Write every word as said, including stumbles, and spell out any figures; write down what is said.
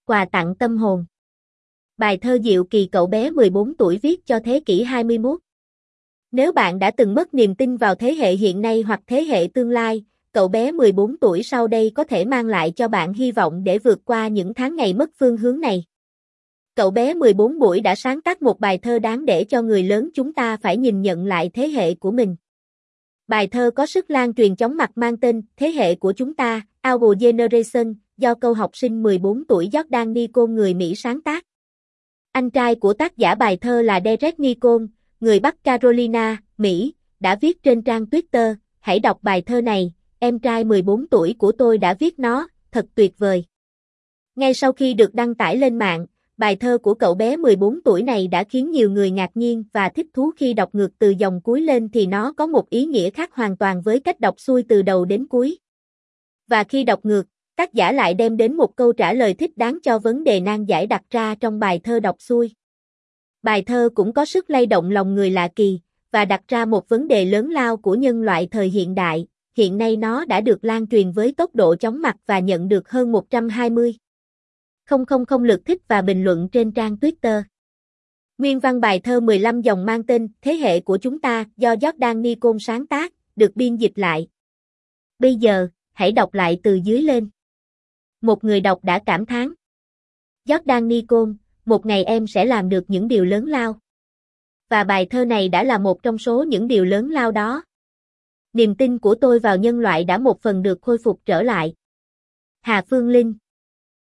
Quà tặng tâm hồn. Bài thơ diệu kỳ cậu bé mười bốn tuổi viết cho thế kỷ hai mươi mốt. Nếu bạn đã từng mất niềm tin vào thế hệ hiện nay hoặc thế hệ tương lai, cậu bé mười bốn tuổi sau đây có thể mang lại cho bạn hy vọng để vượt qua những tháng ngày mất phương hướng này. Cậu bé mười bốn tuổi đã sáng tác một bài thơ đáng để cho người lớn chúng ta phải nhìn nhận lại thế hệ của mình. Bài thơ có sức lan truyền chóng mặt mang tên Thế hệ của chúng ta, Our Generation, do câu học sinh mười bốn tuổi Jordan Nicole người Mỹ sáng tác. Anh trai của tác giả bài thơ là Derek Nicole, người Bắc Carolina, Mỹ, đã viết trên trang Twitter, hãy đọc bài thơ này, em trai mười bốn tuổi của tôi đã viết nó, thật tuyệt vời. Ngay sau khi được đăng tải lên mạng, bài thơ của cậu bé mười bốn tuổi này đã khiến nhiều người ngạc nhiên và thích thú khi đọc ngược từ dòng cuối lên thì nó có một ý nghĩa khác hoàn toàn với cách đọc xuôi từ đầu đến cuối. Và khi đọc ngược, tác giả lại đem đến một câu trả lời thích đáng cho vấn đề nan giải đặt ra trong bài thơ đọc xuôi. Bài thơ cũng có sức lay động lòng người lạ kỳ, và đặt ra một vấn đề lớn lao của nhân loại thời hiện đại, hiện nay nó đã được lan truyền với tốc độ chóng mặt và nhận được hơn một trăm hai mươi nghìn lượt thích và bình luận trên trang Twitter. Nguyên văn bài thơ mười lăm dòng mang tên Thế hệ của chúng ta do Jordan Nicole sáng tác, được biên dịch lại. Bây giờ, hãy đọc lại từ dưới lên. Một người đọc đã cảm thán. Jordan Nicole, một ngày em sẽ làm được những điều lớn lao. Và bài thơ này đã là một trong số những điều lớn lao đó. Niềm tin của tôi vào nhân loại đã một phần được khôi phục trở lại. Hà Phương Linh